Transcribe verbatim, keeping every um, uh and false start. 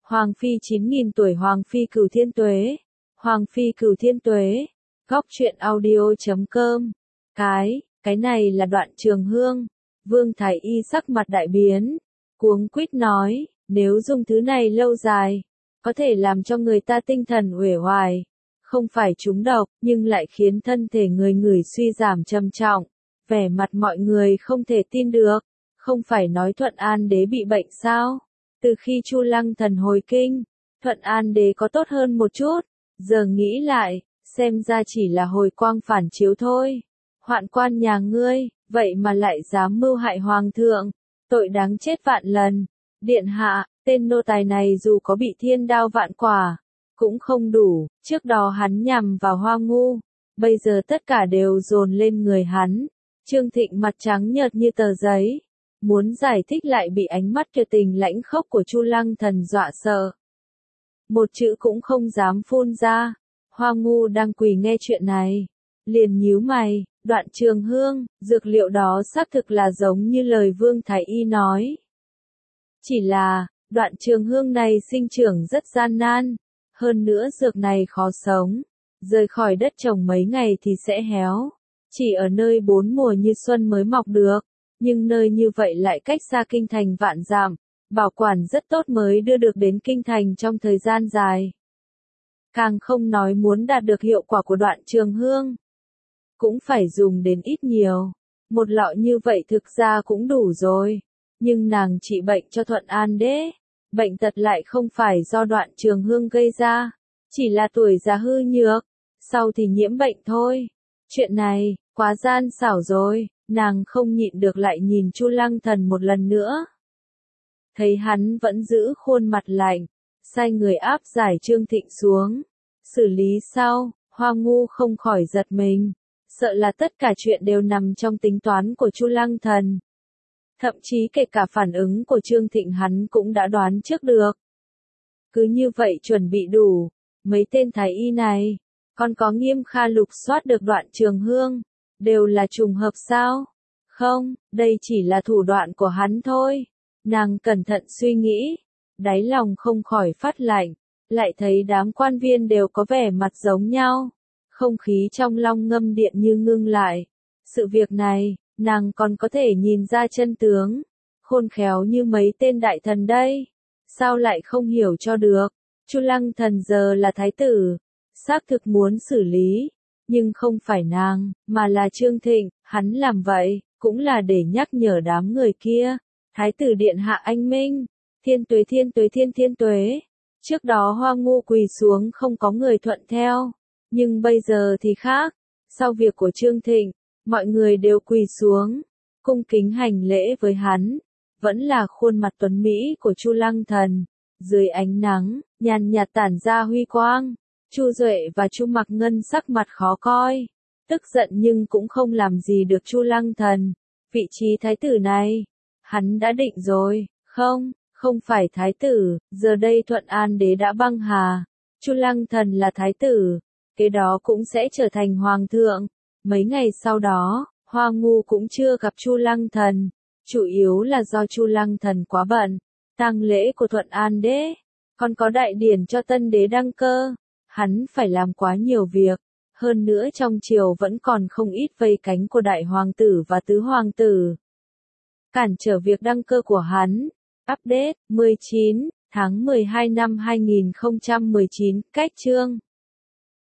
Hoàng phi chín nghìn tuổi Hoàng phi cửu thiên tuế. Hoàng phi cửu thiên tuế. Góc truyện audio chấm com. Cái, cái này là Đoạn Trường Hương. Vương Thái Y sắc mặt đại biến. Cuống quýt nói, nếu dùng thứ này lâu dài, có thể làm cho người ta tinh thần uể oải. Không phải trúng độc, nhưng lại khiến thân thể người người suy giảm trầm trọng. Vẻ mặt mọi người không thể tin được. Không phải nói Thuận An Đế bị bệnh sao? Từ khi Chu Lăng Thần hồi kinh, Thuận An Đế có tốt hơn một chút. Giờ nghĩ lại, xem ra chỉ là hồi quang phản chiếu thôi. Hoạn quan nhà ngươi, vậy mà lại dám mưu hại hoàng thượng. Tội đáng chết vạn lần. Điện hạ, tên nô tài này dù có bị thiên đao vạn quả, cũng không đủ. Trước đó hắn nhằm vào Hoa Ngu, bây giờ tất cả đều dồn lên người hắn. Trương Thịnh mặt trắng nhợt như tờ giấy, muốn giải thích lại bị ánh mắt tuyệt tình lãnh khốc của Chu Lăng Thần dọa sợ. Một chữ cũng không dám phun ra. Hoa Ngu đang quỳ nghe chuyện này, liền nhíu mày. Đoạn Trường Hương, dược liệu đó xác thực là giống như lời Vương Thái Y nói. Chỉ là, Đoạn Trường Hương này sinh trưởng rất gian nan, hơn nữa dược này khó sống, rời khỏi đất trồng mấy ngày thì sẽ héo. Chỉ ở nơi bốn mùa như xuân mới mọc được, nhưng nơi như vậy lại cách xa kinh thành vạn dặm, bảo quản rất tốt mới đưa được đến kinh thành trong thời gian dài. Càng không nói muốn đạt được hiệu quả của Đoạn Trường Hương, cũng phải dùng đến ít nhiều. Một lọ như vậy thực ra cũng đủ rồi, nhưng nàng trị bệnh cho Thuận An Đế, bệnh tật lại không phải do Đoạn Trường Hương gây ra, chỉ là tuổi già hư nhược, sau thì nhiễm bệnh thôi. Chuyện này, quá gian xảo rồi, nàng không nhịn được lại nhìn Chu Lăng Thần một lần nữa. Thấy hắn vẫn giữ khuôn mặt lạnh, sai người áp giải Trương Thịnh xuống, xử lý sau, Hoa Ngu không khỏi giật mình, sợ là tất cả chuyện đều nằm trong tính toán của Chu Lăng Thần. Thậm chí kể cả phản ứng của Trương Thịnh hắn cũng đã đoán trước được. Cứ như vậy chuẩn bị đủ, mấy tên thái y này, còn có Nghiêm Kha lục soát được Đoạn Trường Hương, đều là trùng hợp sao? Không, đây chỉ là thủ đoạn của hắn thôi. Nàng cẩn thận suy nghĩ, đáy lòng không khỏi phát lạnh, lại thấy đám quan viên đều có vẻ mặt giống nhau. Không khí trong Long Ngâm Điện như ngưng lại. Sự việc này, nàng còn có thể nhìn ra chân tướng. Khôn khéo như mấy tên đại thần đây. Sao lại không hiểu cho được? Chu Lăng Thần giờ là thái tử, xác thực muốn xử lý, nhưng không phải nàng, mà là Trương Thịnh. Hắn làm vậy, cũng là để nhắc nhở đám người kia. Thái tử điện hạ anh minh, thiên tuế thiên tuế thiên thiên tuế. Trước đó Hoa Ngu quỳ xuống không có người thuận theo, nhưng bây giờ thì khác. Sau việc của Trương Thịnh, mọi người đều quỳ xuống, cung kính hành lễ với hắn. Vẫn là khuôn mặt tuấn mỹ của Chu Lăng Thần, dưới ánh nắng, nhàn nhạt tản ra huy quang. Chu Duệ và Chu Mặc Ngân sắc mặt khó coi, tức giận nhưng cũng không làm gì được Chu Lăng Thần. Vị trí thái tử này, hắn đã định rồi, không, không phải thái tử, giờ đây Thuận An Đế đã băng hà. Chu Lăng Thần là thái tử, kế đó cũng sẽ trở thành hoàng thượng. Mấy ngày sau đó, Hoa Ngu cũng chưa gặp Chu Lăng Thần, chủ yếu là do Chu Lăng Thần quá bận. Tang lễ của Thuận An Đế, còn có đại điển cho tân đế đăng cơ, hắn phải làm quá nhiều việc. Hơn nữa trong triều vẫn còn không ít vây cánh của đại hoàng tử và tứ hoàng tử, cản trở việc đăng cơ của hắn. Update, mười chín tháng mười hai năm hai nghìn không trăm mười chín, cách chương.